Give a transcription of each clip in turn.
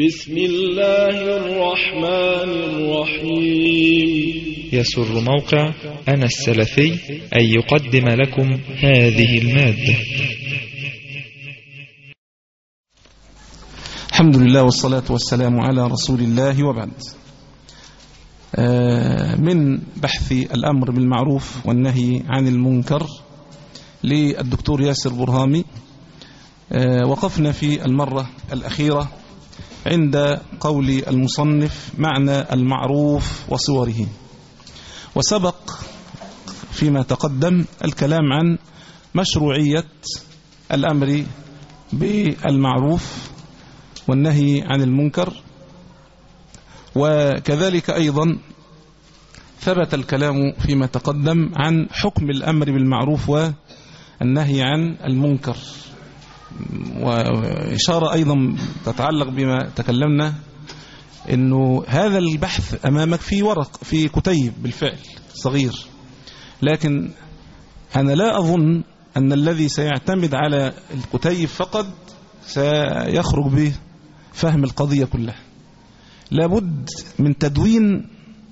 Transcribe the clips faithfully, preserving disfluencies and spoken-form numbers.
بسم الله الرحمن الرحيم. يسر موقع أنا السلفي أن يقدم لكم هذه المادة. الحمد لله والصلاة والسلام على رسول الله، وبعد. من بحث الأمر بالمعروف والنهي عن المنكر للدكتور ياسر برهامي، وقفنا في المرة الأخيرة عند قول المصنف معنى المعروف وصوره، وسبق فيما تقدم الكلام عن مشروعية الأمر بالمعروف والنهي عن المنكر، وكذلك أيضا ثبت الكلام فيما تقدم عن حكم الأمر بالمعروف والنهي عن المنكر، وإشارة أيضا تتعلق بما تكلمنا أنه هذا البحث أمامك في ورق في كتيب بالفعل صغير، لكن أنا لا أظن أن الذي سيعتمد على الكتيب فقط سيخرج به فهم القضية كلها. لابد من تدوين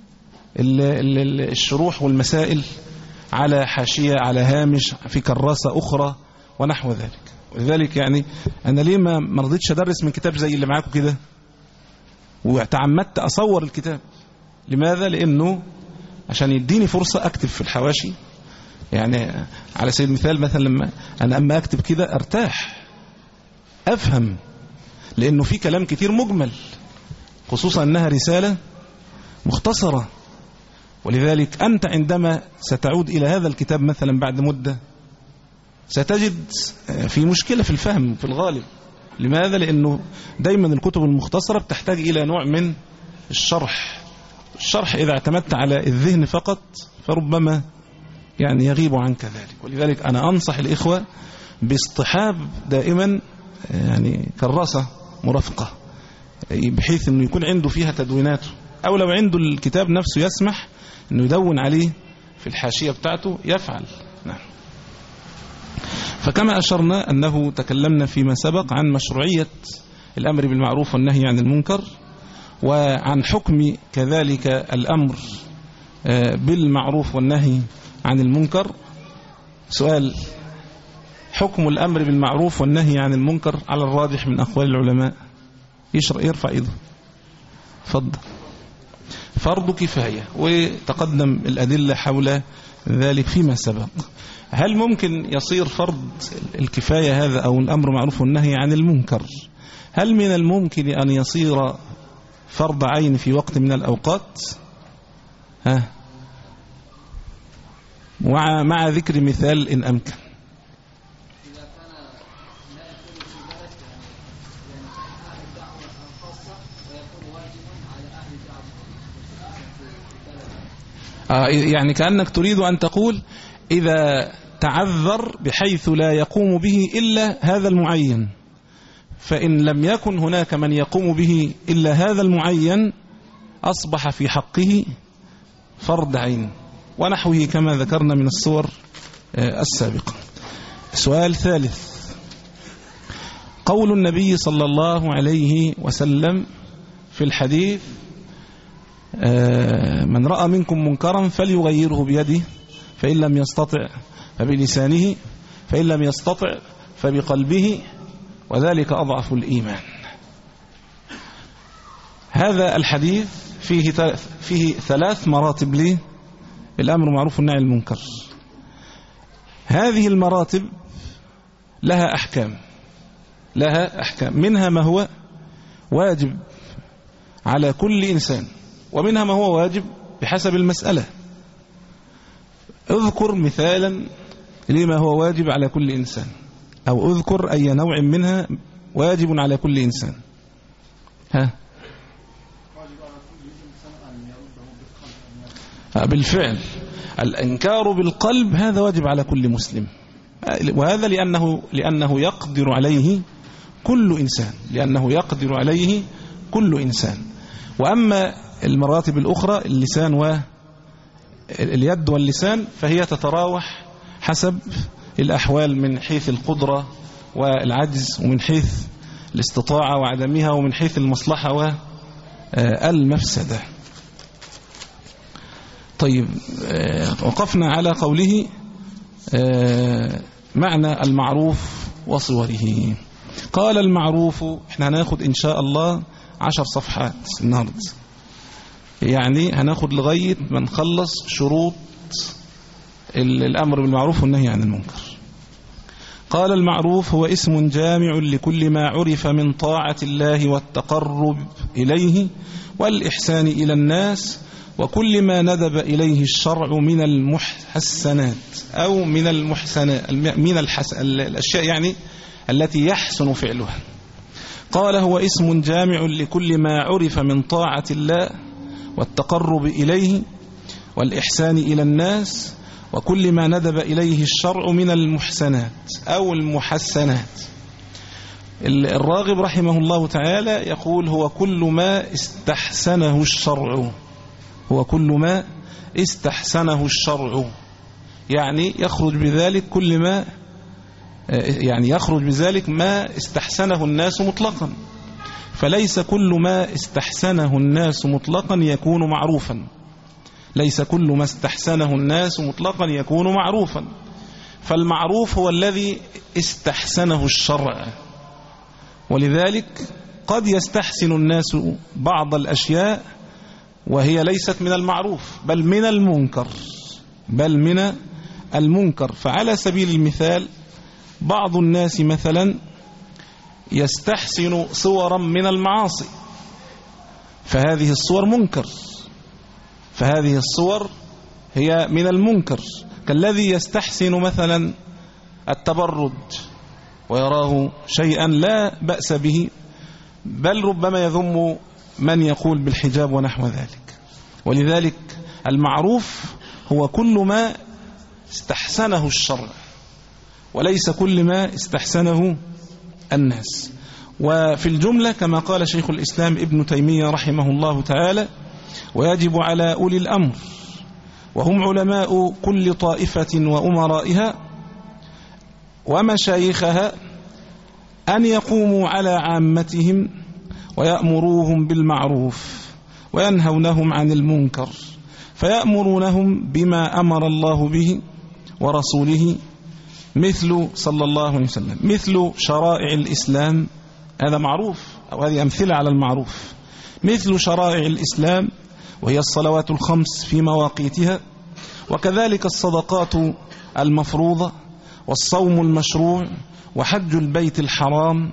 الشروح والمسائل على حاشية، على هامش، في كراسة أخرى ونحو ذلك. ولذلك يعني أنا ليه ما مرضيتش أدرس من كتاب زي اللي معاكم كده، وتعمدت أصور الكتاب. لماذا؟ لأنه عشان يديني فرصة أكتب في الحواشي. يعني على سبيل المثال مثلا لما أنا أما أكتب كده أرتاح، أفهم، لأنه في كلام كتير مجمل، خصوصا أنها رسالة مختصرة. ولذلك أنت عندما ستعود إلى هذا الكتاب مثلا بعد مدة ستجد في مشكلة في الفهم في الغالب. لماذا؟ لأنه دايما الكتب المختصرة بتحتاج إلى نوع من الشرح. الشرح إذا اعتمدت على الذهن فقط فربما يعني يغيب عنك ذلك. ولذلك أنا أنصح الإخوة باصطحاب دائما يعني كراسة مرافقة، بحيث أنه يكون عنده فيها تدويناته، أو لو عنده الكتاب نفسه يسمح أنه يدون عليه في الحاشية بتاعته يفعل. نعم. فكما أشرنا أنه تكلمنا فيما سبق عن مشروعية الأمر بالمعروف والنهي عن المنكر، وعن حكم كذلك الأمر بالمعروف والنهي عن المنكر. سؤال: حكم الأمر بالمعروف والنهي عن المنكر على الراجح من أقوال العلماء يرفع إيده. فضل فرض كفاية، وتقدم الأدلة حول ذلك فيما سبق. هل ممكن يصير فرض الكفاية هذا أو الأمر معروف والنهي عن المنكر، هل من الممكن أن يصير فرض عين في وقت من الأوقات؟ ها، مع, مع ذكر مثال إن أمكن. يعني كأنك تريد أن تقول إذا تعذر بحيث لا يقوم به إلا هذا المعين، فإن لم يكن هناك من يقوم به إلا هذا المعين أصبح في حقه فرض عين ونحوه كما ذكرنا من الصور السابقة. سؤال ثالث: قول النبي صلى الله عليه وسلم في الحديث: من رأى منكم منكرا فليغيره بيده، فإن لم يستطع فبلسانه، فإن لم يستطع فبقلبه، وذلك أضعف الإيمان. هذا الحديث فيه فيه ثلاث مراتب للأمر معروف والنهي عن المنكر. هذه المراتب لها أحكام لها أحكام منها ما هو واجب على كل إنسان، ومنها ما هو واجب بحسب المسألة. اذكر مثالا لما هو واجب على كل إنسان، أو اذكر أي نوع منها واجب على كل إنسان. ها، بالفعل الإنكار بالقلب هذا واجب على كل مسلم، وهذا لأنه لأنه يقدر عليه كل إنسان لأنه يقدر عليه كل إنسان. وأما المراتب الأخرى اللسان واليد واللسان فهي تتراوح حسب الأحوال من حيث القدرة والعجز ومن حيث الاستطاعة وعدمها ومن حيث المصلحة والمفسدة. طيب، وقفنا على قوله معنى المعروف وصوره. قال المعروف، احنا هناخد إن شاء الله عشر صفحات النهاردة، يعني هناخد لغاية ما نخلص شروط الأمر بالمعروف والنهي عن المنكر. قال المعروف هو اسم جامع لكل ما عرف من طاعة الله والتقرب إليه والإحسان إلى الناس، وكل ما ندب إليه الشرع من المحسنات أو من المحسنات من الحس... الأشياء يعني التي يحسن فعلها. قال هو اسم جامع لكل ما عرف من طاعة الله والتقرب إليه والإحسان إلى الناس، وكل ما ندب إليه الشرع من المحسنات أو المحسنات. الراغب رحمه الله تعالى يقول هو كل ما استحسنه الشرع، هو كل ما استحسنه الشرع، يعني يخرج بذلك كل ما يعني يخرج بذلك ما استحسنه الناس مطلقا، فليس كل ما استحسنه الناس مطلقا يكون معروفا، ليس كل ما استحسنه الناس مطلقا يكون معروفا، فالمعروف هو الذي استحسنه الشرع. ولذلك قد يستحسن الناس بعض الأشياء وهي ليست من المعروف بل من المنكر، بل من المنكر. فعلى سبيل المثال بعض الناس مثلا يستحسن صورا من المعاصي، فهذه الصور منكر، فهذه الصور هي من المنكر، كالذي يستحسن مثلا التبرج ويراه شيئا لا بأس به، بل ربما يذم من يقول بالحجاب ونحو ذلك. ولذلك المعروف هو كل ما استحسنه الشرع وليس كل ما استحسنه الناس. وفي الجملة كما قال شيخ الإسلام ابن تيمية رحمه الله تعالى: ويجب على أولي الأمر وهم علماء كل طائفة وأمرائها ومشايخها أن يقوموا على عامتهم ويأمروهم بالمعروف وينهونهم عن المنكر، فيأمرونهم بما أمر الله به ورسوله، مثل صلى الله عليه وسلم مثل شرائع الإسلام، هذا معروف أو هذه أمثلة على المعروف، مثل شرائع الإسلام وهي الصلوات الخمس في مواقيتها، وكذلك الصدقات المفروضة والصوم المشروع وحج البيت الحرام،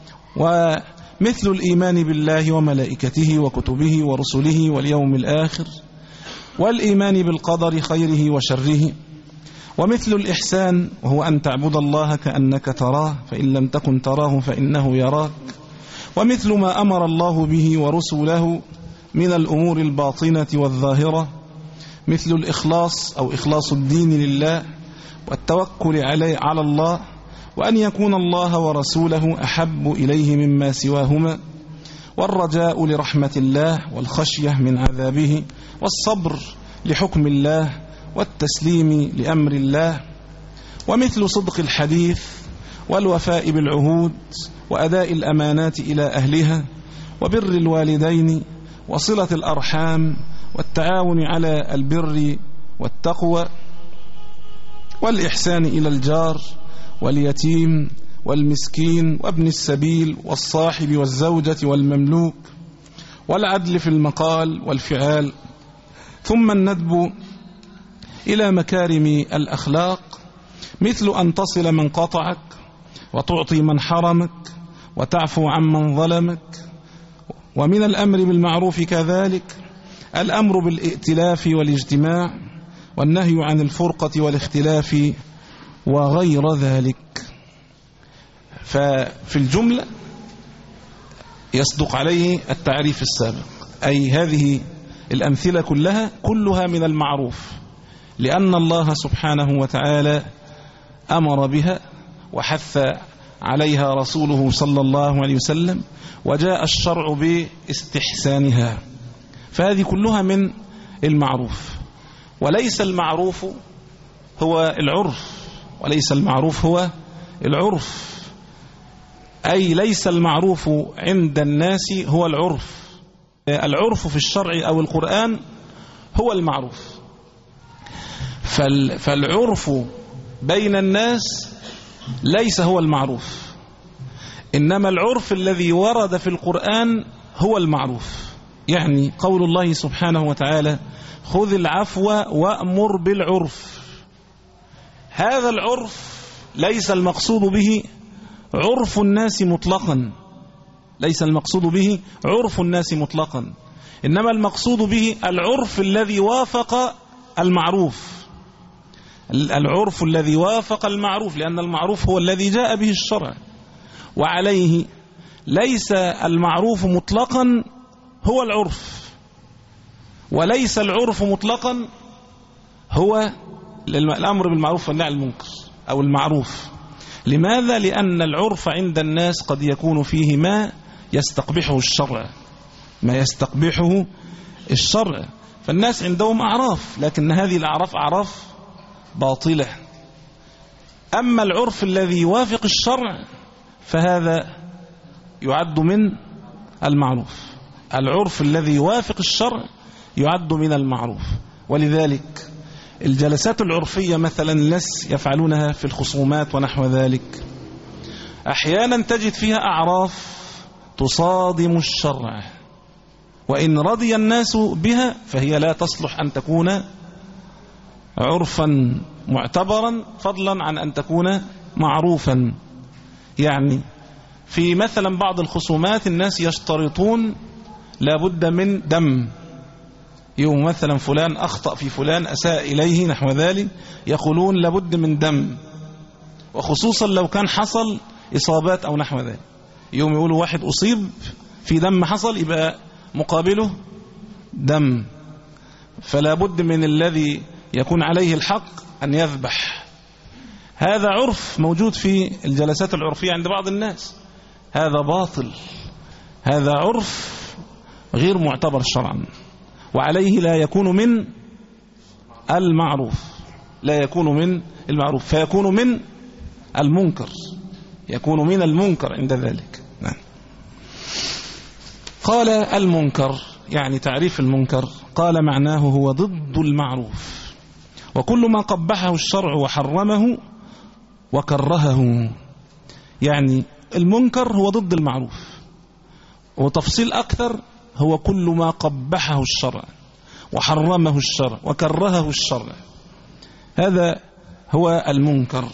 ومثل الإيمان بالله وملائكته وكتبه ورسله واليوم الآخر، والإيمان بالقدر خيره وشره، ومثل الإحسان وهو أن تعبد الله كأنك تراه فإن لم تكن تراه فإنه يراك، ومثل ما أمر الله به ورسوله من الأمور الباطنة والظاهرة، مثل الإخلاص أو إخلاص الدين لله والتوكل عليه على الله، وأن يكون الله ورسوله أحب إليه مما سواهما، والرجاء لرحمة الله والخشية من عذابه، والصبر لحكم الله والتسليم لأمر الله، ومثل صدق الحديث والوفاء بالعهود وأداء الأمانات إلى أهلها، وبر الوالدين وصلة الأرحام والتعاون على البر والتقوى، والإحسان إلى الجار واليتيم والمسكين وابن السبيل والصاحب والزوجة والمملوك، والعدل في المقال والفعال، ثم الندب إلى مكارم الأخلاق، مثل أن تصل من قطعك وتعطي من حرمك وتعفو عن من ظلمك. ومن الأمر بالمعروف كذلك الأمر بالائتلاف والاجتماع، والنهي عن الفرقة والاختلاف وغير ذلك. ففي الجملة يصدق عليه التعريف السابق، أي هذه الأمثلة كلها كلها من المعروف، لأن الله سبحانه وتعالى أمر بها وحث عليها رسوله صلى الله عليه وسلم، وجاء الشرع باستحسانها، فهذه كلها من المعروف. وليس المعروف هو العرف، وليس المعروف هو العرف. أي ليس المعروف عند الناس هو العرف. العرف في الشرع أو القرآن هو المعروف. فالعرف بين الناس ليس هو المعروف، إنما العرف الذي ورد في القرآن هو المعروف. يعني قول الله سبحانه وتعالى: خذ العفو وأمر بالعرف. هذا العرف ليس المقصود به عرف الناس مطلقا، ليس المقصود به عرف الناس مطلقا، إنما المقصود به العرف الذي وافق المعروف، العرف الذي وافق المعروف، لأن المعروف هو الذي جاء به الشرع. وعليه ليس المعروف مطلقا هو العرف، وليس العرف مطلقا هو الأمر بالمعروف والنهي عن المنكر أو المعروف. لماذا؟ لأن العرف عند الناس قد يكون فيه ما يستقبحه الشرع، ما يستقبحه الشرع. فالناس عندهم أعراف، لكن هذه الأعراف أعراف باطلة. أما العرف الذي يوافق الشرع فهذا يعد من المعروف. العرف الذي يوافق الشرع يعد من المعروف. ولذلك الجلسات العرفية مثلا الناس يفعلونها في الخصومات ونحو ذلك، أحيانا تجد فيها أعراف تصادم الشرع، وإن رضي الناس بها فهي لا تصلح أن تكون عرفا معتبرا، فضلا عن أن تكون معروفا. يعني في مثلا بعض الخصومات الناس يشترطون لابد من دم، يوم مثلا فلان أخطأ في فلان أساء إليه نحو ذلك، يقولون لابد من دم، وخصوصا لو كان حصل إصابات أو نحو ذلك، يوم يقولوا واحد أصيب في دم حصل يبقى مقابله دم، فلا بد من الذي يكون عليه الحق أن يذبح. هذا عرف موجود في الجلسات العرفية عند بعض الناس، هذا باطل، هذا عرف غير معتبر شرعا، وعليه لا يكون من المعروف، لا يكون من المعروف، فيكون من المنكر، يكون من المنكر عند ذلك. نعم. قال المنكر يعني تعريف المنكر، قال معناه هو ضد المعروف، وكل ما قبحه الشرع وحرمه وكرهه. يعني المنكر هو ضد المعروف، وتفصيل أكثر هو كل ما قبحه الشرع وحرمه الشرع وكرهه الشرع، هذا هو المنكر.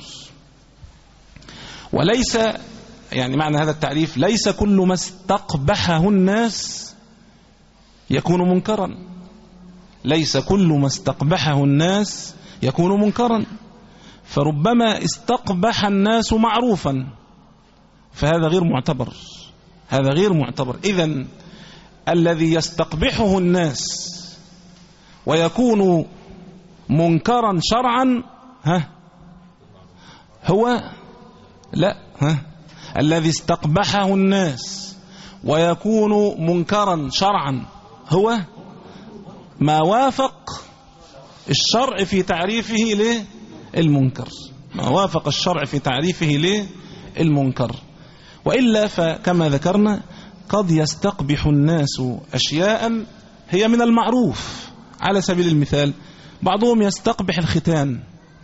وليس يعني معنى هذا التعريف ليس كل ما استقبحه الناس يكون منكرا، ليس كل ما استقبحه الناس يكون منكرا، فربما استقبح الناس معروفا فهذا غير معتبر، هذا غير معتبر. إذن الذي يستقبحه الناس ويكون منكرا شرعا ها هو لا ها الذي استقبحه الناس ويكون منكرا شرعا هو ما وافق الشرع في تعريفه للمنكر، ما وافق الشرع في تعريفه للمنكر. وإلا فكما ذكرنا قد يستقبح الناس أشياء هي من المعروف. على سبيل المثال بعضهم يستقبح الختان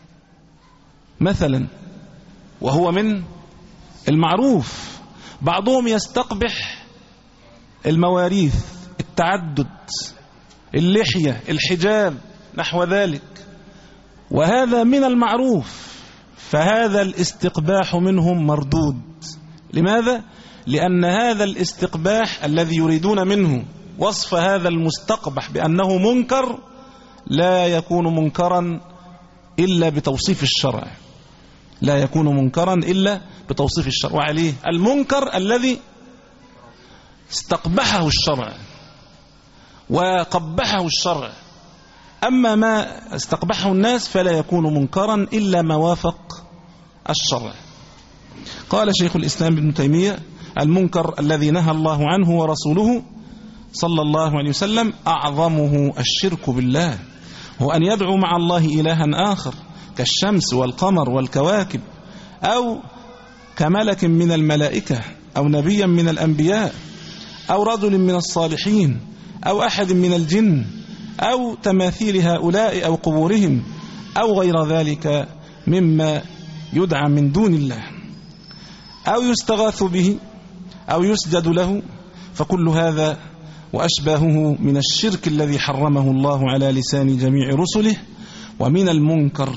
مثلا وهو من المعروف، بعضهم يستقبح المواريث، التعدد، اللحية، الحجاب نحو ذلك، وهذا من المعروف، فهذا الاستقباح منهم مردود. لماذا؟ لأن هذا الاستقباح الذي يريدون منه وصف هذا المستقبح بأنه منكر لا يكون منكرا إلا بتوصيف الشرع، لا يكون منكرا إلا بتوصيف الشرع. وعليه المنكر الذي استقبحه الشرع وقبحه الشرع، أما ما استقبحه الناس فلا يكون منكرا إلا ما وافق الشرع. قال شيخ الإسلام ابن تيمية: المنكر الذي نهى الله عنه ورسوله صلى الله عليه وسلم أعظمه الشرك بالله، هو أن يدعو مع الله إلها آخر كالشمس والقمر والكواكب أو كملك من الملائكة أو نبيا من الأنبياء أو رجل من الصالحين أو أحد من الجن أو تماثيل هؤلاء أو قبورهم أو غير ذلك مما يدعى من دون الله أو يستغاث به أو يسجد له، فكل هذا وأشباهه من الشرك الذي حرمه الله على لسان جميع رسله. ومن المنكر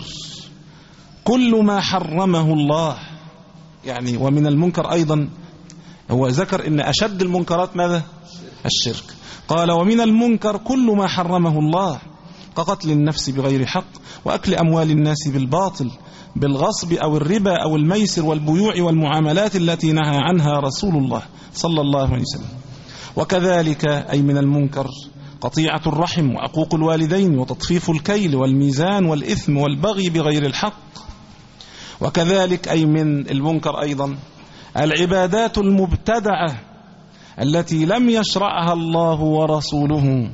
كل ما حرمه الله، يعني ومن المنكر أيضا هو ذكر إن أشد المنكرات ماذا؟ الشرك. قال ومن المنكر كل ما حرمه الله كقتل النفس بغير حق وأكل أموال الناس بالباطل بالغصب أو الربا أو الميسر والبيوع والمعاملات التي نهى عنها رسول الله صلى الله عليه وسلم. وكذلك أي من المنكر قطيعة الرحم وعقوق الوالدين وتطفيف الكيل والميزان والإثم والبغي بغير الحق. وكذلك أي من المنكر أيضا العبادات المبتدعة التي لم يشرعها الله ورسوله.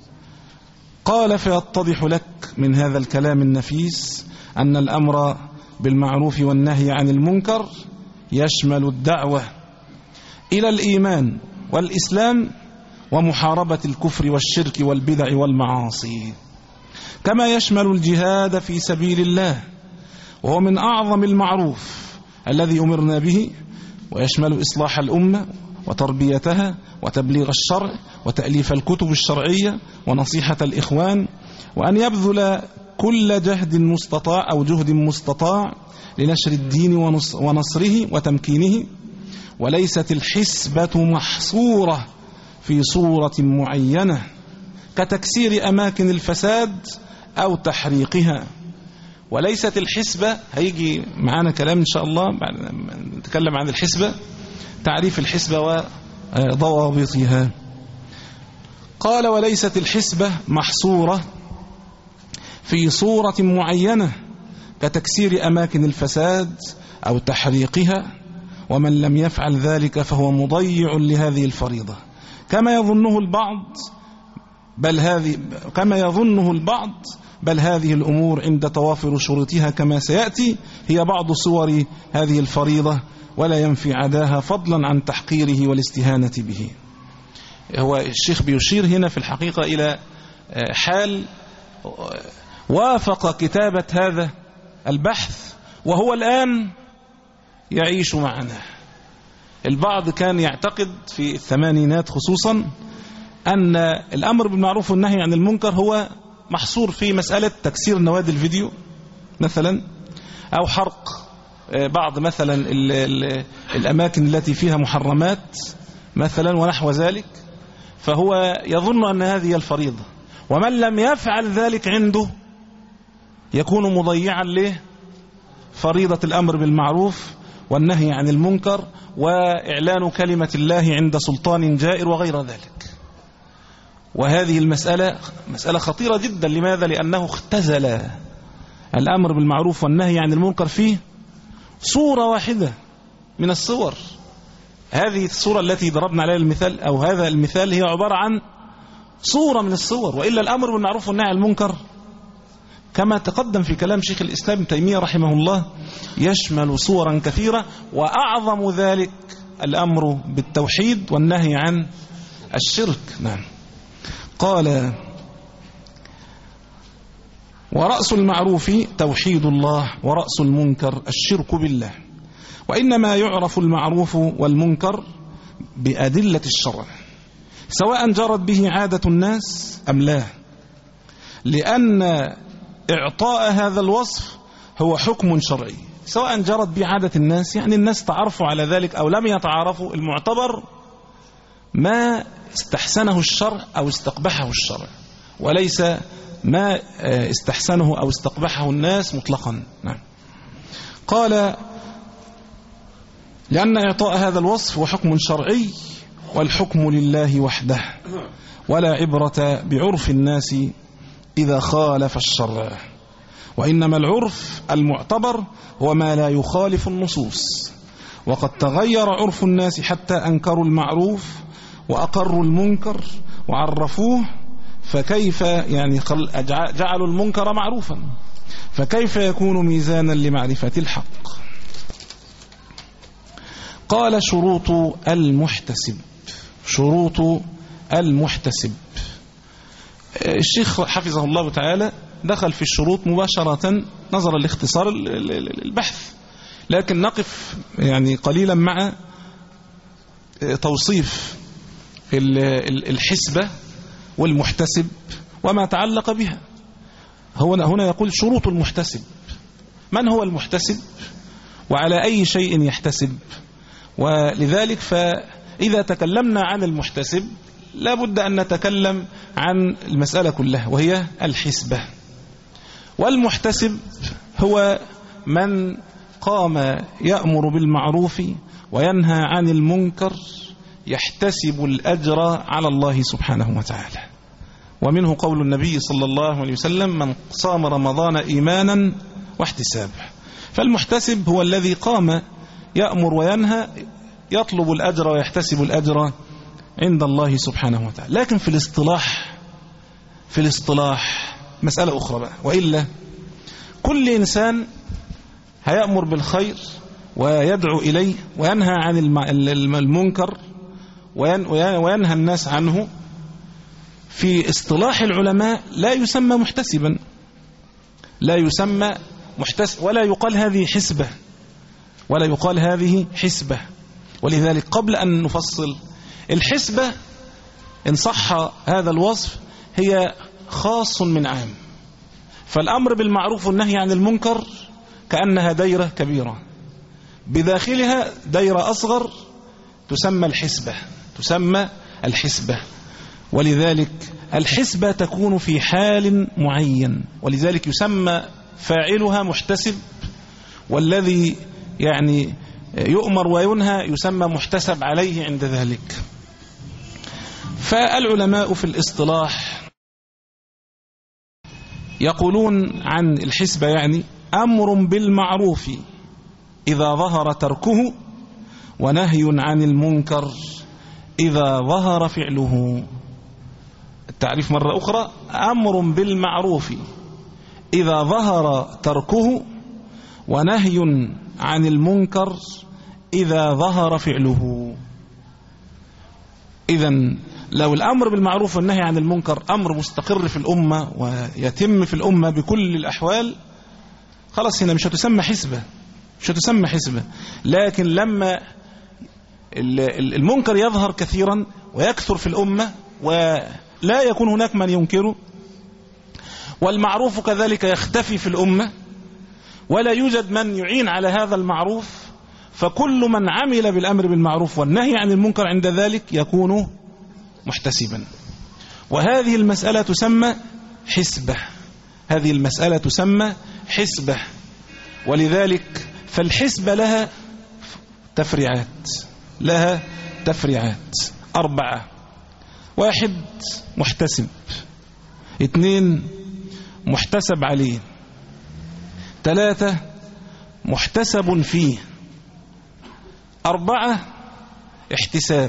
قال فيتضح لك من هذا الكلام النفيس أن الأمر بالمعروف والنهي عن المنكر يشمل الدعوة إلى الإيمان والإسلام ومحاربة الكفر والشرك والبدع والمعاصي، كما يشمل الجهاد في سبيل الله وهو من أعظم المعروف الذي أمرنا به، ويشمل إصلاح الأمة وتربيتها وتبليغ الشرع وتأليف الكتب الشرعية ونصيحة الإخوان، وأن يبذل كل جهد مستطاع أو جهد مستطاع لنشر الدين ونصره وتمكينه. وليست الحسبة محصورة في صورة معينة كتكسير أماكن الفساد أو تحريقها. وليست الحسبة، هيجي معانا كلام إن شاء الله نتكلم عن الحسبة، تعريف الحسبة وضوابطها. قال وليست الحسبة محصورة في صورة معينة كتكسير أماكن الفساد أو تحريقها، ومن لم يفعل ذلك فهو مضيع لهذه الفريضة كما يظنه البعض بل هذه كما يظنه البعض بل هذه الأمور عند توافر شروطها كما سيأتي هي بعض صور هذه الفريضة، ولا ينفي عداها فضلا عن تحقيره والاستهانة به. هو الشيخ بيشير هنا في الحقيقة إلى حال وافق كتابة هذا البحث وهو الآن يعيش معنا. البعض كان يعتقد في الثمانينات خصوصا أن الأمر بالمعروف والنهي عن المنكر هو محصور في مسألة تكسير نوادي الفيديو مثلا، أو حرق بعض مثلا ال ال الأماكن التي فيها محرمات مثلا ونحو ذلك، فهو يظن أن هذه الفريضة، ومن لم يفعل ذلك عنده يكون مضيعا له فريضة الأمر بالمعروف والنهي عن المنكر وإعلان كلمة الله عند سلطان جائر وغير ذلك. وهذه المسألة مسألة خطيرة جدا. لماذا؟ لأنه اختزل الأمر بالمعروف والنهي عن المنكر فيه صورة واحدة من الصور. هذه الصورة التي ضربنا عليها المثال أو هذا المثال هي عبارة عن صورة من الصور، وإلا الأمر بالمعروف والنهي عن المنكر كما تقدم في كلام شيخ الإسلام ابن تيمية رحمه الله يشمل صورا كثيرة، وأعظم ذلك الأمر بالتوحيد والنهي عن الشرك. نعم. قال ورأس المعروف توحيد الله ورأس المنكر الشرك بالله. وإنما يعرف المعروف والمنكر بأدلة الشرع سواء جرت به عادة الناس أم لا، لأن إعطاء هذا الوصف هو حكم شرعي سواء جرت به عادة الناس، يعني الناس تعرفوا على ذلك أو لم يتعارفوا، المعتبر ما استحسنه الشرع أو استقبحه الشرع، وليس ما استحسنه أو استقبحه الناس مطلقا. نعم. قال لأن إعطاء هذا الوصف هو حكم شرعي والحكم لله وحده، ولا عبرة بعرف الناس إذا خالف الشرع، وإنما العرف المعتبر هو ما لا يخالف النصوص. وقد تغير عرف الناس حتى أنكروا المعروف وأقروا المنكر وعرفوه، فكيف يعني جعلوا المنكر معروفا، فكيف يكون ميزانا لمعرفة الحق؟ قال شروط المحتسب. شروط المحتسب. الشيخ حفظه الله تعالى دخل في الشروط مباشرة نظرا لاختصار البحث، لكن نقف يعني قليلا مع توصيف الحسبة والمحتسب وما تعلق بها. هنا هنا يقول شروط المحتسب. من هو المحتسب وعلى أي شيء يحتسب؟ ولذلك فإذا تكلمنا عن المحتسب لا بد أن نتكلم عن المسألة كلها وهي الحسبة. والمحتسب هو من قام يأمر بالمعروف وينهى عن المنكر يحتسب الأجر على الله سبحانه وتعالى. ومنه قول النبي صلى الله عليه وسلم: من صام رمضان إيمانا واحتسابا. فالمحتسب هو الذي قام يأمر وينهى يطلب الأجر ويحتسب الأجر عند الله سبحانه وتعالى. لكن في الاصطلاح في الاصطلاح مسألة أخرى بقى، وإلا كل إنسان هيأمر بالخير ويدعو إليه وينهى عن المنكر وينهى الناس عنه، في اصطلاح العلماء لا يسمى محتسبا، لا يسمى محتسب، ولا يقال هذه حسبة، ولا يقال هذه حسبة. ولذلك قبل أن نفصل الحسبة، إن صح هذا الوصف، هي خاص من عام. فالأمر بالمعروف والنهي عن المنكر كأنها دايرة كبيرة، بداخلها دايرة أصغر تسمى الحسبة، تسمى الحسبة. ولذلك الحسبة تكون في حال معين، ولذلك يسمى فاعلها محتسب، والذي يعني يؤمر وينهى يسمى محتسب عليه عند ذلك. فالعلماء في الاصطلاح يقولون عن الحسبة يعني أمر بالمعروف إذا ظهر تركه، ونهي عن المنكر إذا ظهر فعله. التعريف مرة أخرى: أمر بالمعروف إذا ظهر تركه، ونهي عن المنكر إذا ظهر فعله. إذن لو الأمر بالمعروف والنهي عن المنكر أمر مستقر في الأمة ويتم في الأمة بكل الأحوال، خلاص هنا مش هتسمى حسبة، مش هتسمى حسبة. لكن لما المنكر يظهر كثيرا ويكثر في الأمة ولا يكون هناك من ينكره، والمعروف كذلك يختفي في الأمة ولا يوجد من يعين على هذا المعروف، فكل من عمل بالأمر بالمعروف والنهي عن المنكر عند ذلك يكون محتسبا. وهذه المسألة تسمى حسبة، هذه المسألة تسمى حسبة. ولذلك فالحسبة لها تفريعات، لها تفريعات أربعة: واحد محتسب، اثنين محتسب عليه، ثلاثة محتسب فيه، أربعة احتساب،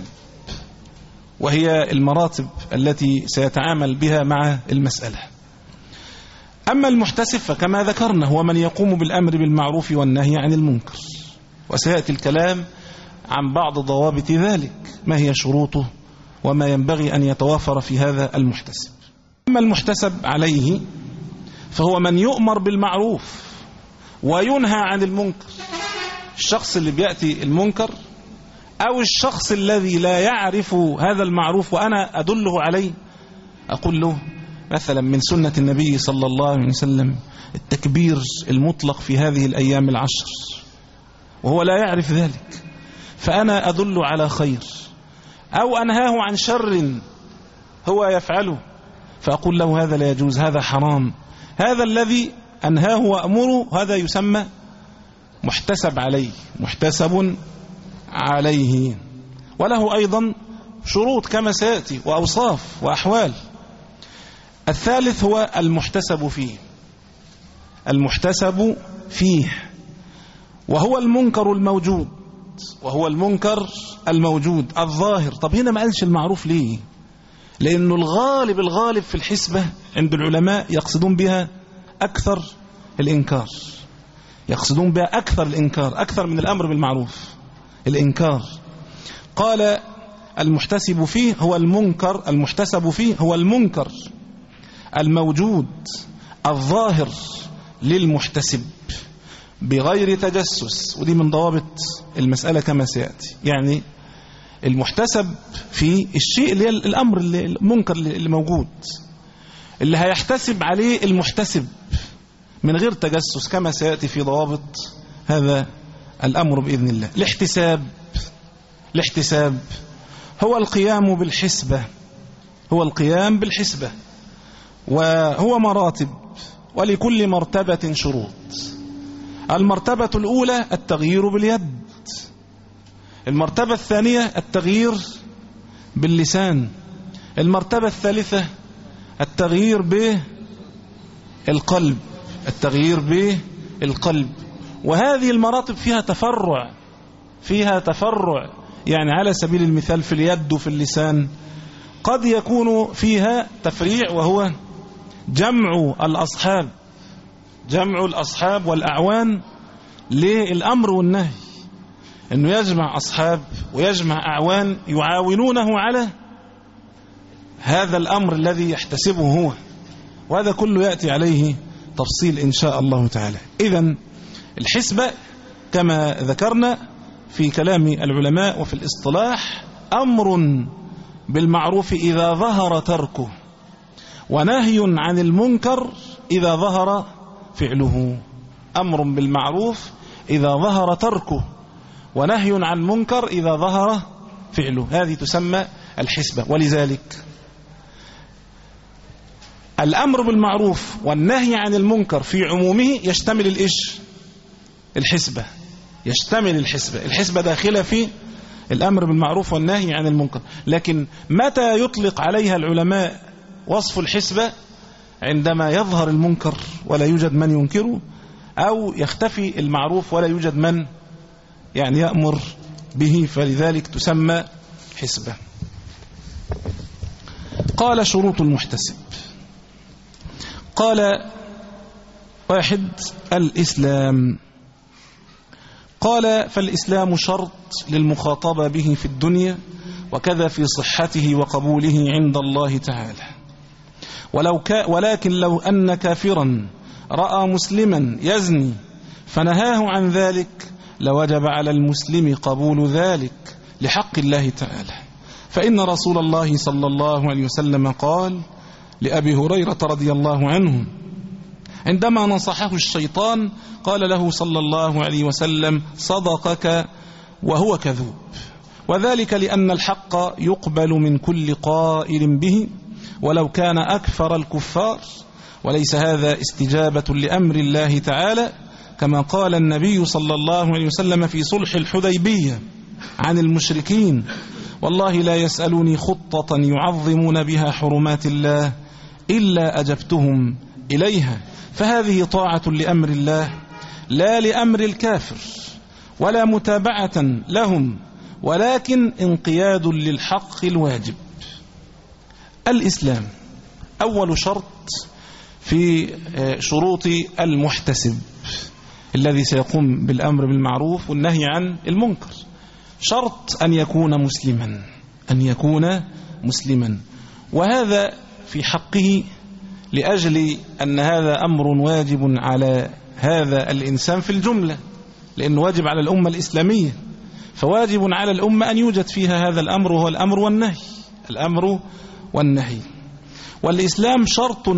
وهي المراتب التي سيتعامل بها مع المسألة. أما المحتسب فكما ذكرنا هو من يقوم بالأمر بالمعروف والنهي عن المنكر، وسيأتي الكلام عن بعض ضوابط ذلك، ما هي شروطه وما ينبغي أن يتوافر في هذا المحتسب. أما المحتسب عليه فهو من يؤمر بالمعروف وينهى عن المنكر، الشخص اللي بيأتي المنكر أو الشخص الذي لا يعرف هذا المعروف وأنا أدله عليه، أقول له مثلا من سنة النبي صلى الله عليه وسلم التكبير المطلق في هذه الأيام العشر، وهو لا يعرف ذلك، فأنا أدل على خير، أو أنهاه عن شر هو يفعله فأقول له هذا لا يجوز، هذا حرام. هذا الذي أنهاه وأمره هذا يسمى محتسب عليه، محتسب عليه، وله أيضا شروط كما سيأتي وأوصاف وأحوال. الثالث هو المحتسب فيه، المحتسب فيه وهو المنكر الموجود، وهو المنكر الموجود الظاهر. طب هنا ما قالش المعروف ليه؟ لأنه الغالب الغالب في الحسبة عند العلماء يقصدون بها أكثر الإنكار، يقصدون بها أكثر الإنكار أكثر من الأمر بالمعروف. الإنكار. قال المحتسب فيه هو المنكر، المحتسب فيه هو المنكر الموجود الظاهر للمحتسب بغير تجسس، ودي من ضوابط المسألة كما سيأتي. يعني المحتسب في الشيء اللي هي الأمر اللي المنكر اللي موجود، اللي هيحتسب عليه المحتسب من غير تجسس كما سيأتي في ضوابط هذا الأمر بإذن الله. الاحتساب الاحتساب هو القيام بالحسبة، هو القيام بالحسبة، وهو مراتب، ولكل مرتبة شروط. المرتبة الأولى التغيير باليد، المرتبة الثانية التغيير باللسان، المرتبة الثالثة التغيير بالقلب، التغيير بالقلب. وهذه المراتب فيها تفرع، فيها تفرع يعني على سبيل المثال في اليد وفي اللسان قد يكون فيها تفريع، وهو جمع الأصحاب، جمع الأصحاب والأعوان للأمر والنهي، أنه يجمع أصحاب ويجمع أعوان يعاونونه على هذا الأمر الذي يحتسبه هو، وهذا كله يأتي عليه تفصيل إن شاء الله تعالى. إذن الحسبة كما ذكرنا في كلام العلماء وفي الاصطلاح أمر بالمعروف إذا ظهر تركه، ونهي عن المنكر إذا ظهر فعله. أمر بالمعروف إذا ظهر تركه، ونهي عن منكر إذا ظهر فعله، هذه تسمى الحسبة. ولذلك الأمر بالمعروف والنهي عن المنكر في عمومه يشتمل الإيش؟ الحسبة، يشتمل الحسبة. الحسبة داخلة في الأمر بالمعروف والنهي عن المنكر. لكن متى يطلق عليها العلماء وصف الحسبة؟ عندما يظهر المنكر ولا يوجد من ينكره، أو يختفي المعروف ولا يوجد من يعني يأمر به، فلذلك تسمى حسبة. قال شروط المحتسب، قال واحد الإسلام. قال فالإسلام شرط للمخاطبة به في الدنيا، وكذا في صحته وقبوله عند الله تعالى. ولو كا ولكن لو أن كافرا رأى مسلما يزني فنهاه عن ذلك لوجب على المسلم قبول ذلك لحق الله تعالى. فإن رسول الله صلى الله عليه وسلم قال لأبي هريرة رضي الله عنه عندما نصحه الشيطان قال له صلى الله عليه وسلم صدقك وهو كذوب، وذلك لأن الحق يقبل من كل قائل به ولو كان أكثر الكفار، وليس هذا استجابة لأمر الله تعالى كما قال النبي صلى الله عليه وسلم في صلح الحديبية عن المشركين والله لا يسألوني خطة يعظمون بها حرمات الله إلا أجبتهم إليها. فهذه طاعة لأمر الله لا لأمر الكافر ولا متابعة لهم، ولكن انقياد للحق الواجب. الإسلام أول شرط في شروط المحتسب الذي سيقوم بالأمر بالمعروف والنهي عن المنكر، شرط أن يكون مسلما، أن يكون مسلما. وهذا في حقه لأجل أن هذا أمر واجب على هذا الإنسان في الجملة، لأنه واجب على الأمة الإسلامية، فواجب على الأمة أن يوجد فيها هذا الأمر، وهو الأمر والنهي، الأمر والنهي. والإسلام شرط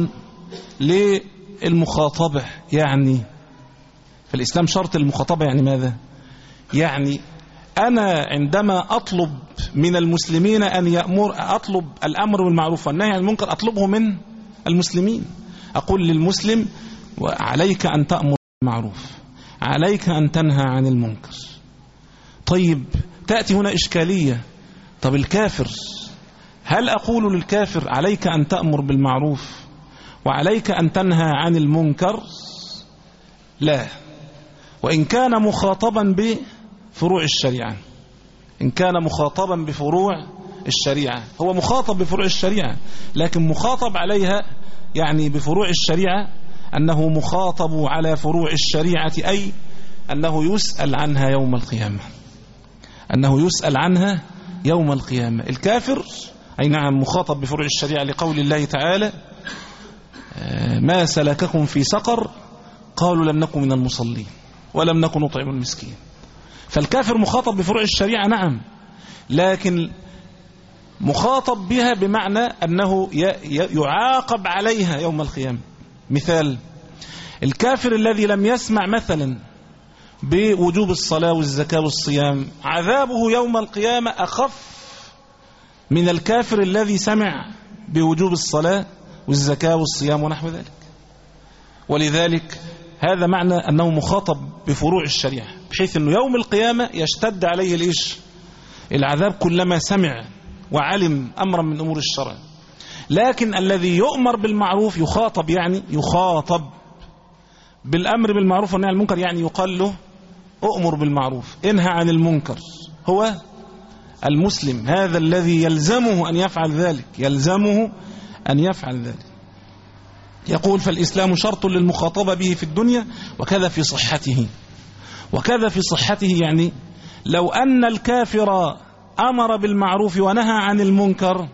للمخاطبة، يعني فالإسلام شرط المخاطبة يعني ماذا؟ يعني أنا عندما أطلب من المسلمين أن يأمر، أطلب الأمر بالمعروف والنهي عن المنكر، أطلبه من المسلمين. أقول للمسلم عليك أن تأمر بالمعروف، عليك أن تنهى عن المنكر. طيب تأتي هنا إشكالية، طب الكافر، هل أقول للكافر عليك أن تأمر بالمعروف وعليك أن تنهى عن المنكر؟ لا، وإن كان مخاطبا بفروع الشريعة، إن كان مخاطبا بفروع الشريعة، هو مخاطب بفروع الشريعة، لكن مخاطب عليها يعني بفروع الشريعة أنه مخاطب على فروع الشريعة، أي أنه يسأل عنها يوم القيامة. أنه يسأل عنها يوم القيامة. الكافر أي نعم مخاطب بفروع الشريعة لقول الله تعالى ما سلككم في سقر قالوا لم نكن من المصلين ولم نكن نطعم المسكين. فالكافر مخاطب بفروع الشريعة نعم، لكن مخاطب بها بمعنى أنه يعاقب عليها يوم القيامة. مثال: الكافر الذي لم يسمع مثلا بوجوب الصلاة والزكاة والصيام عذابه يوم القيامة أخف من الكافر الذي سمع بوجوب الصلاة والزكاة والصيام ونحو ذلك. ولذلك هذا معنى أنه مخاطب بفروع الشريعة، بحيث أنه يوم القيامة يشتد عليه الإيش؟ العذاب كلما سمع وعلم أمرا من أمور الشرع. لكن الذي يؤمر بالمعروف يخاطب، يعني يخاطب بالأمر بالمعروف والنهي عن المنكر، يعني يقال له أؤمر بالمعروف انهى عن المنكر، هو المسلم هذا الذي يلزمه أن يفعل ذلك، يلزمه أن يفعل ذلك. يقول: فالإسلام شرط للمخاطبة به في الدنيا وكذا في صحته. وكذا في صحته يعني لو أن الكافر أمر بالمعروف ونهى عن المنكر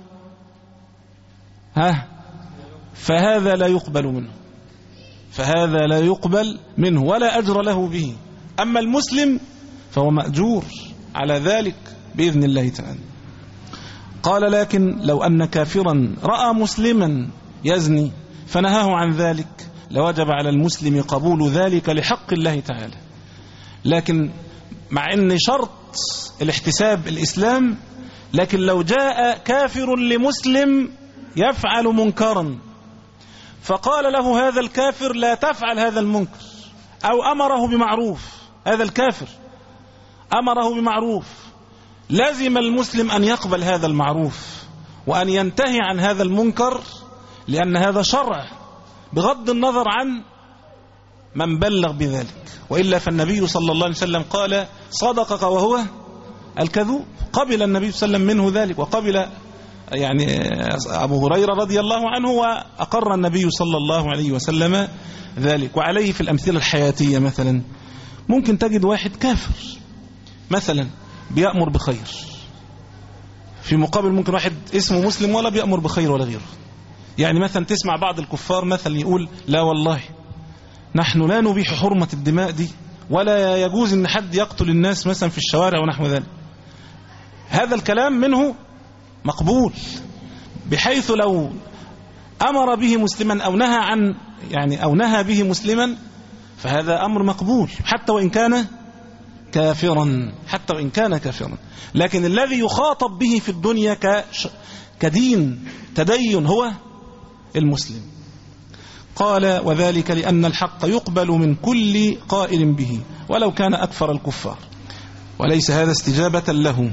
ها فهذا لا يقبل منه، فهذا لا يقبل منه ولا أجر له به. أما المسلم فهو مأجور على ذلك بإذن الله تعالى. قال: لكن لو أن كافرا رأى مسلما يزني فنهاه عن ذلك لوجب على المسلم قبول ذلك لحق الله تعالى. لكن مع أن شرط الاحتساب الإسلام، لكن لو جاء كافر لمسلم يفعل منكرا فقال له هذا الكافر لا تفعل هذا المنكر، أو أمره بمعروف، هذا الكافر أمره بمعروف، لازم المسلم أن يقبل هذا المعروف وأن ينتهي عن هذا المنكر، لأن هذا شرع بغض النظر عن من بلغ بذلك. وإلا فالنبي صلى الله عليه وسلم قال: صدقك وهو الكذوب. قبل النبي صلى الله عليه وسلم منه ذلك، وقبل يعني أبو هريرة رضي الله عنه، وأقر النبي صلى الله عليه وسلم ذلك. وعليه في الأمثلة الحياتية مثلا ممكن تجد واحد كافر مثلا بيأمر بخير، في مقابل ممكن واحد اسمه مسلم ولا بيأمر بخير ولا غيره. يعني مثلا تسمع بعض الكفار مثلا يقول: لا والله نحن لا نبيح حرمة الدماء دي، ولا يجوز ان حد يقتل الناس مثلا في الشوارع ونحو ذلك. هذا الكلام منه مقبول، بحيث لو أمر به مسلما أو نهى عن يعني أو نهى به مسلما فهذا أمر مقبول حتى وإن كان كافرا، حتى وإن كان كافرا. لكن الذي يخاطب به في الدنيا كدين تدين هو المسلم. قال: وذلك لأن الحق يقبل من كل قائل به ولو كان أكفر الكفار، وليس هذا استجابة له.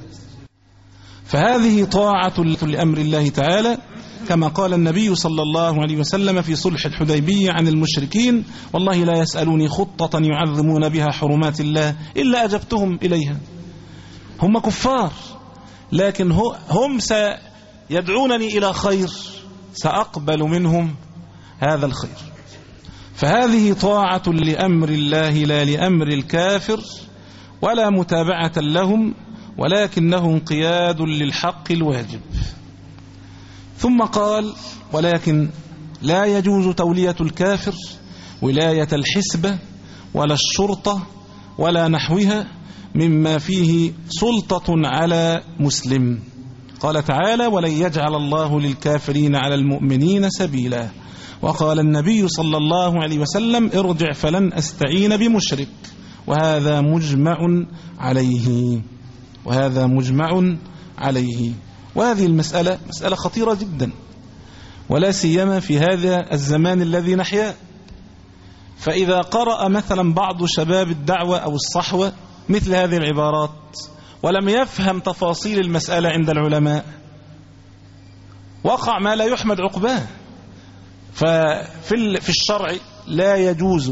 فهذه طاعة لأمر الله تعالى، كما قال النبي صلى الله عليه وسلم في صلح الحديبية عن المشركين: والله لا يسألوني خطة يعظمون بها حرمات الله إلا أجبتهم إليها. هم كفار لكن هم سيدعونني إلى خير، سأقبل منهم هذا الخير. فهذه طاعة لأمر الله لا لأمر الكافر، ولا متابعة لهم، ولكنه انقياد للحق الواجب. ثم قال: ولكن لا يجوز تولية الكافر ولاية الحسبة ولا الشرطة ولا نحوها مما فيه سلطة على مسلم. قال تعالى: ولن يجعل الله للكافرين على المؤمنين سبيلا. وقال النبي صلى الله عليه وسلم: ارجع فلن أستعين بمشرك. وهذا مجمع عليه، وهذا مجمع عليه. وهذه المسألة مسألة خطيرة جدا، ولا سيما في هذا الزمان الذي نحياه. فإذا قرأ مثلا بعض شباب الدعوة أو الصحوة مثل هذه العبارات ولم يفهم تفاصيل المسألة عند العلماء وقع ما لا يحمد عقباه. ففي الشرع لا يجوز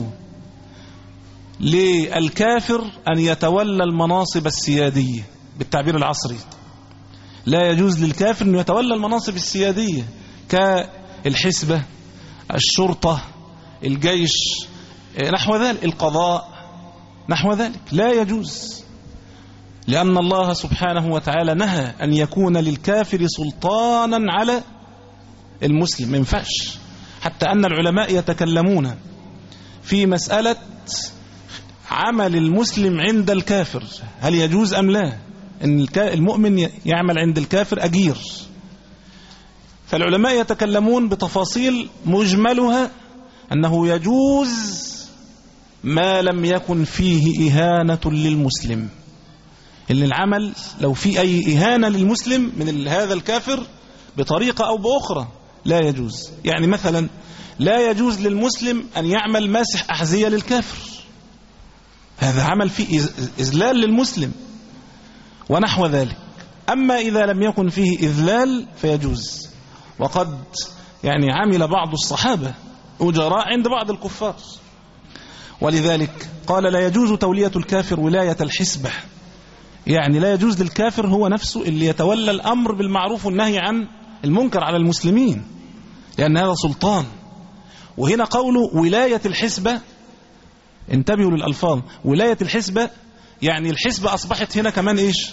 للكافر أن يتولى المناصب السيادية بالتعبير العصري. لا يجوز للكافر أن يتولى المناصب السيادية كالحسبة، الشرطة، الجيش، نحو ذلك، القضاء، نحو ذلك. لا يجوز. لأن الله سبحانه وتعالى نهى أن يكون للكافر سلطانا على المسلم، ما ينفعش. حتى أن العلماء يتكلمون في مسألة عمل المسلم عند الكافر، هل يجوز أم لا؟ أن المؤمن يعمل عند الكافر أجير. فالعلماء يتكلمون بتفاصيل مجملها أنه يجوز ما لم يكن فيه إهانة للمسلم. إن العمل لو في أي إهانة للمسلم من هذا الكافر بطريقة أو بأخرى لا يجوز. يعني مثلا لا يجوز للمسلم أن يعمل ماسح أحذية للكافر، هذا عمل فيه إذلال للمسلم ونحو ذلك. أما إذا لم يكن فيه إذلال فيجوز. وقد يعني عمل بعض الصحابة أجراء عند بعض الكفار، ولذلك قال لا يجوز تولية الكافر ولاية الحسبة. يعني لا يجوز للكافر هو نفسه اللي يتولى الأمر بالمعروف والنهي عن المنكر على المسلمين، لأن هذا سلطان. وهنا قوله ولاية الحسبة، انتبهوا للألفاظ، ولاية الحسبة يعني الحسبة أصبحت هنا كمان إيش؟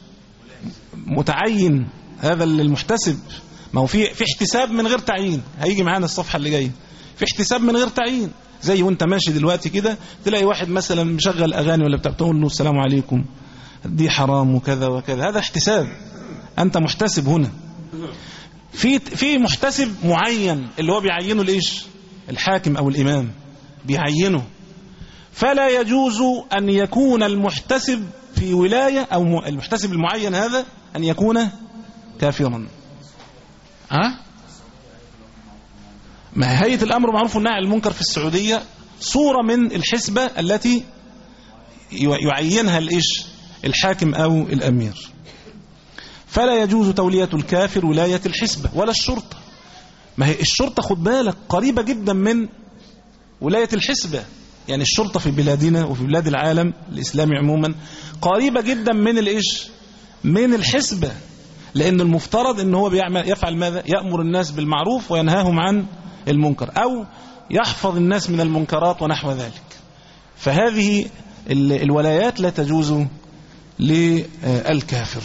متعين. هذا المحتسب، ما هو في في احتساب من غير تعيين، هيجي معانا الصفحة اللي جاية، في احتساب من غير تعيين. زي وانت ماشي دلوقتي كده تلاقي واحد مثلا مشغل أغاني ولا بتاع، تقول له السلام عليكم دي حرام وكذا وكذا، هذا احتساب، أنت محتسب هنا. في في محتسب معين اللي هو بيعينه الإيش؟ الحاكم أو الإمام بيعينه. فلا يجوز أن يكون المحتسب في ولاية أو المحتسب المعين هذا أن يكون كافرا. ها؟ ما هيئة الأمر معروف والنهي عن المنكر في السعودية صورة من الحسبة التي يعينها الإيش؟ الحاكم أو الأمير. فلا يجوز تولية الكافر ولاية الحسبة ولا الشرطة. ما هي الشرطة خد بالك قريبة جدا من ولاية الحسبة. يعني الشرطة في بلادنا وفي بلاد العالم الإسلامي عموما قريبة جدا من الإيش؟ من الحسبة. لأن المفترض أنه هو بيعمل يفعل ماذا؟ يأمر الناس بالمعروف وينهاهم عن المنكر، أو يحفظ الناس من المنكرات ونحو ذلك. فهذه الولايات لا تجوز للكافر،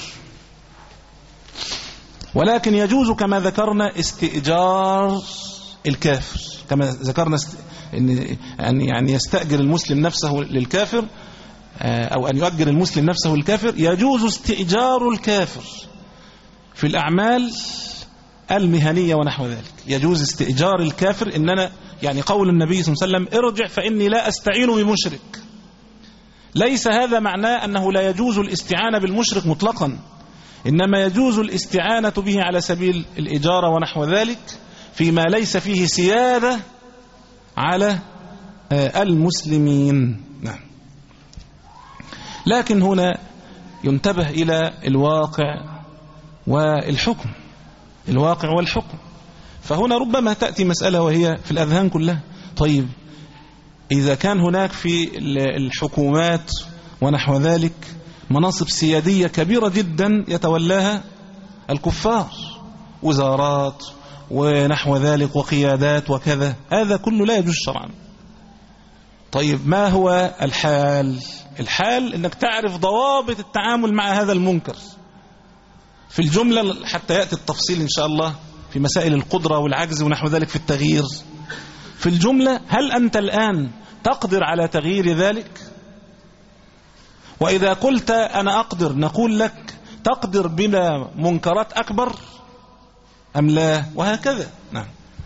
ولكن يجوز كما ذكرنا استئجار الكافر، كما ذكرنا أن يعني يستأجر المسلم نفسه للكافر، أو أن يؤجر المسلم نفسه للكافر. يجوز استئجار الكافر في الأعمال المهنية ونحو ذلك. يجوز استئجار الكافر، إننا يعني قول النبي صلى الله عليه وسلم ارجع فإني لا أستعين بمشرك، ليس هذا معناه أنه لا يجوز الاستعانة بالمشرك مطلقا، إنما يجوز الاستعانة به على سبيل الإجارة ونحو ذلك فيما ليس فيه سيادة على المسلمين. نعم. لكن هنا ينتبه إلى الواقع والحكم، الواقع والحكم. فهنا ربما تأتي مسألة وهي في الأذهان كلها، طيب إذا كان هناك في الحكومات ونحو ذلك مناصب سيادية كبيرة جدا يتولاها الكفار، وزارات ونحو ذلك وقيادات وكذا، هذا كله لا يجوز شرعا. طيب ما هو الحال؟ الحال انك تعرف ضوابط التعامل مع هذا المنكر في الجملة، حتى يأتي التفصيل إن شاء الله في مسائل القدرة والعجز ونحو ذلك في التغيير. في الجملة، هل أنت الآن تقدر على تغيير ذلك؟ وإذا قلت أنا أقدر، نقول لك تقدر بلا منكرات أكبر أم لا؟ وهكذا. نعم.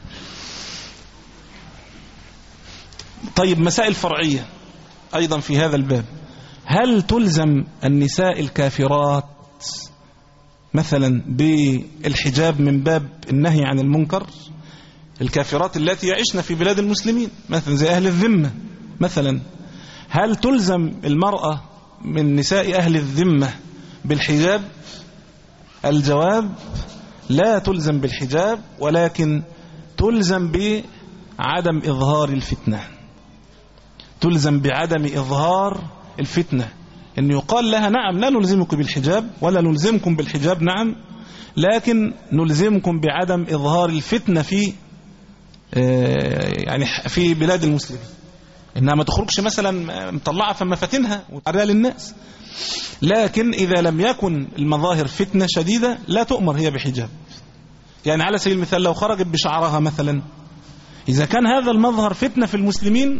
طيب مسائل فرعية أيضا في هذا الباب، هل تلزم النساء الكافرات مثلا بالحجاب من باب النهي عن المنكر؟ الكافرات التي يعيشن في بلاد المسلمين مثلا زي أهل الذمة مثلا، هل تلزم المرأة من نساء أهل الذمة بالحجاب؟ الجواب لا تلزم بالحجاب، ولكن تلزم بعدم إظهار الفتنة، تلزم بعدم إظهار الفتنة، إن يقال لها نعم لا نلزمك بالحجاب ولا نلزمكم بالحجاب، نعم، لكن نلزمكم بعدم إظهار الفتنة في يعني في بلاد المسلمين. إنها ما تخرجش مثلا مطلعة فما فاتنها وتعرضها للناس. لكن إذا لم يكن المظاهر فتنة شديدة لا تؤمر هي بحجاب. يعني على سبيل المثال لو خرجت بشعرها مثلا، إذا كان هذا المظهر فتنة في المسلمين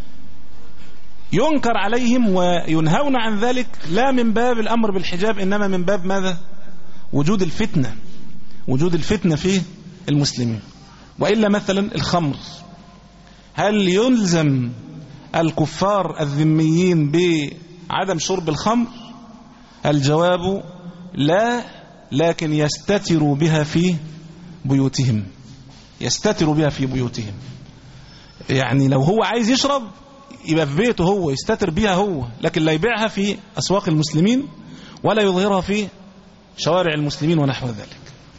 ينكر عليهم وينهون عن ذلك، لا من باب الأمر بالحجاب إنما من باب ماذا؟ وجود الفتنة، وجود الفتنة في المسلمين. وإلا مثلا الخمر، هل يلزم الكفار الذميين بعدم شرب الخمر؟ الجواب لا، لكن يستتروا بها في بيوتهم، يستتروا بها في بيوتهم. يعني لو هو عايز يشرب يبقى في بيته هو يستتر بها هو، لكن لا يبيعها في أسواق المسلمين ولا يظهرها في شوارع المسلمين ونحو ذلك.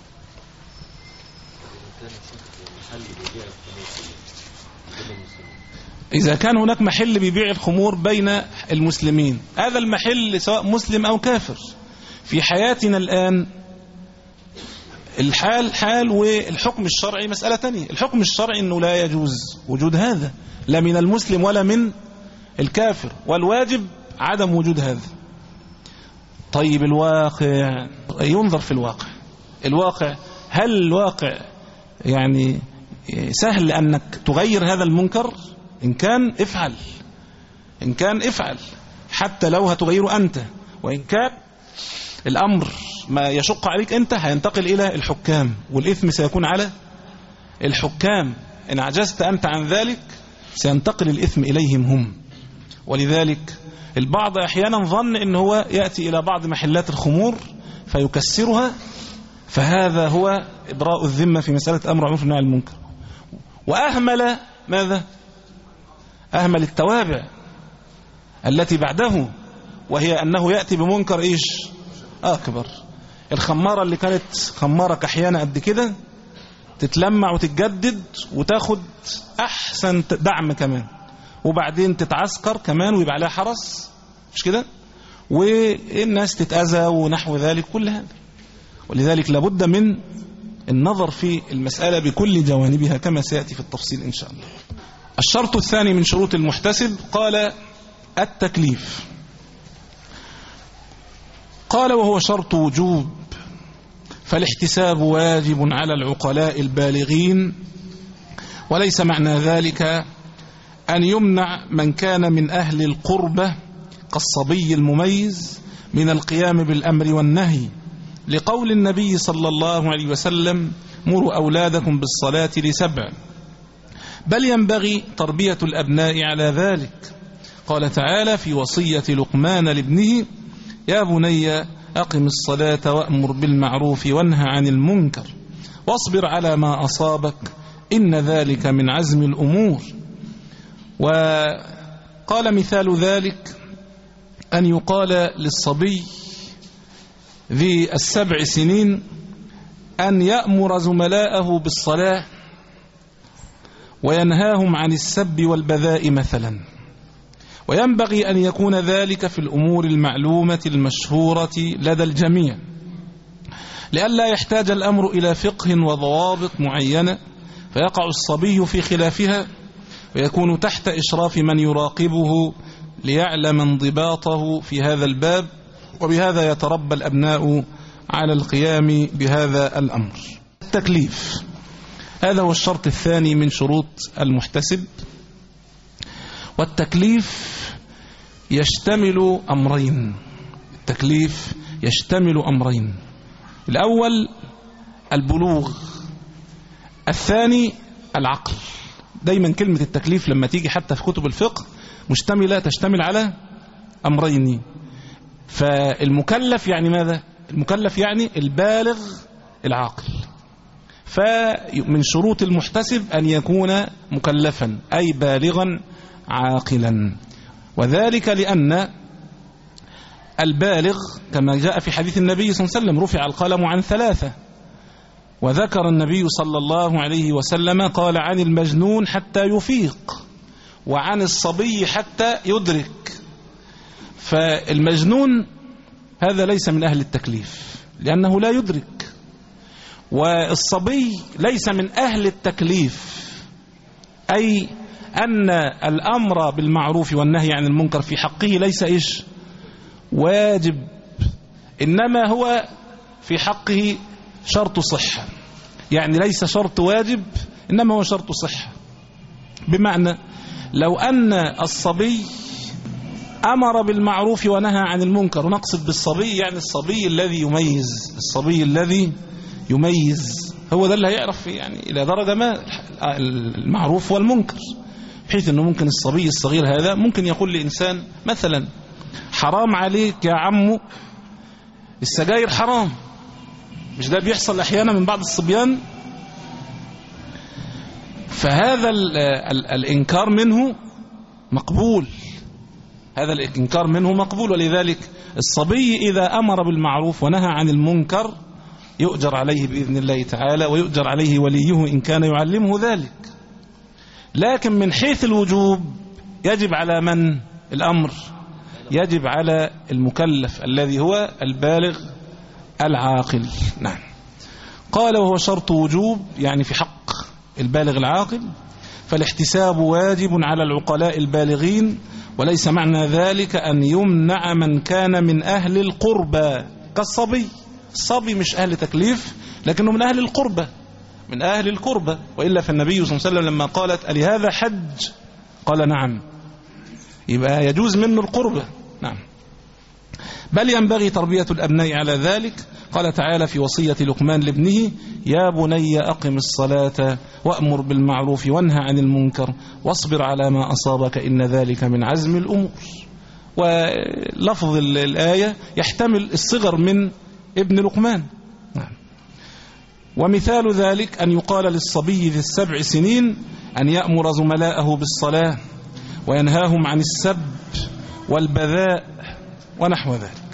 إذا كان هناك محل بيبيع الخمور بين المسلمين، هذا المحل سواء مسلم أو كافر، في حياتنا الآن الحال حال والحكم الشرعي مسألة تانية. الحكم الشرعي أنه لا يجوز وجود هذا لا من المسلم ولا من الكافر، والواجب عدم وجود هذا. طيب الواقع، ينظر في الواقع. الواقع، هل الواقع يعني سهل أنك تغير هذا المنكر؟ إن كان افعل، إن كان افعل حتى لو هتغيره أنت، وإن كان الأمر ما يشق عليك أنت هينتقل إلى الحكام، والإثم سيكون على الحكام. إن عجزت أنت عن ذلك سينتقل الإثم إليهم هم. ولذلك البعض أحيانا ظن إن هو يأتي إلى بعض محلات الخمور فيكسرها، فهذا هو إبراء الذمة في مسألة أمر معروف والنهي عن المنكر، وأهمل ماذا؟ أهمل التوابع التي بعده، وهي أنه يأتي بمنكر إيش أكبر. الخمارة اللي كانت خمارة كحيانة قد كده تتلمع وتتجدد وتاخد أحسن دعم كمان، وبعدين تتعسكر كمان ويبقى عليها حرس، مش كده؟ والناس تتأذى ونحو ذلك كل هذا. ولذلك لابد من النظر في المسألة بكل جوانبها كما سيأتي في التفصيل إن شاء الله. الشرط الثاني من شروط المحتسب قال التكليف. قال وهو شرط وجوب، فالاحتساب واجب على العقلاء البالغين، وليس معنى ذلك أن يمنع من كان من أهل القربة كالصبي المميز من القيام بالأمر والنهي، لقول النبي صلى الله عليه وسلم مروا أولادكم بالصلاة لسبع، بل ينبغي تربية الأبناء على ذلك. قال تعالى في وصية لقمان لابنه يا بني أقم الصلاة وأمر بالمعروف وانهى عن المنكر واصبر على ما أصابك إن ذلك من عزم الأمور. وقال مثال ذلك أن يقال للصبي ذي السبع سنين أن يأمر زملاءه بالصلاة وينهاهم عن السب والبذاء مثلا، وينبغي أن يكون ذلك في الأمور المعلومة المشهورة لدى الجميع، لئلا يحتاج الأمر إلى فقه وضوابط معينة فيقع الصبي في خلافها ويكون تحت إشراف من يراقبه ليعلم انضباطه في هذا الباب، وبهذا يتربى الأبناء على القيام بهذا الأمر. التكليف هذا هو الشرط الثاني من شروط المحتسب. والتكليف يشتمل أمرين، التكليف يشتمل أمرين، الأول البلوغ، الثاني العقل. دايما كلمة التكليف لما تيجي حتى في كتب الفقه مشتملة تشتمل على أمرين. فالمكلف يعني ماذا؟ المكلف يعني البالغ العاقل. فمن شروط المحتسب أن يكون مكلفا أي بالغا عاقلا، وذلك لأن البالغ كما جاء في حديث النبي صلى الله عليه وسلم رفع القلم عن ثلاثة، وذكر النبي صلى الله عليه وسلم قال عن المجنون حتى يفيق وعن الصبي حتى يدرك. فالمجنون هذا ليس من أهل التكليف لأنه لا يدرك، والصبي ليس من أهل التكليف أي أن الأمر بالمعروف والنهي عن المنكر في حقه ليس إيش واجب، إنما هو في حقه شرط صحة. يعني ليس شرط واجب إنما هو شرط صحة. بمعنى لو أن الصبي أمر بالمعروف ونهى عن المنكر، ونقصد بالصبي يعني الصبي الذي يميز، الصبي الذي يميز هو ده اللي هيعرف يعني إلى درجة ما المعروف والمنكر، بحيث أنه ممكن الصبي الصغير هذا ممكن يقول لإنسان مثلا حرام عليك يا عمو السجاير حرام. مش ده بيحصل أحيانا من بعض الصبيان؟ فهذا ال ال الإنكار منه مقبول، هذا الإنكار منه مقبول. ولذلك الصبي إذا أمر بالمعروف ونهى عن المنكر يؤجر عليه بإذن الله تعالى، ويؤجر عليه وليه إن كان يعلمه ذلك. لكن من حيث الوجوب يجب على من الأمر؟ يجب على المكلف الذي هو البالغ العاقل. نعم. قال وهو شرط وجوب يعني في حق البالغ العاقل، فالاحتساب واجب على العقلاء البالغين، وليس معنى ذلك أن يمنع من كان من أهل القربى كالصبي. الصبي مش أهل تكليف لكنه من أهل القربى، من أهل القربى. وإلا فالنبي صلى الله عليه وسلم لما قالت ألهذا حج قال نعم، يبقى يجوز منه القربى. نعم. بل ينبغي تربية الأبناء على ذلك. قال تعالى في وصية لقمان لابنه يا بني أقم الصلاة وأمر بالمعروف وانهى عن المنكر واصبر على ما أصابك إن ذلك من عزم الأمور. ولفظ الآية يحتمل الصغر من ابن لقمان. نعم. ومثال ذلك أن يقال للصبي ذي السبع سنين أن يأمر زملاءه بالصلاة وينهاهم عن السب والبذاء ونحو ذلك.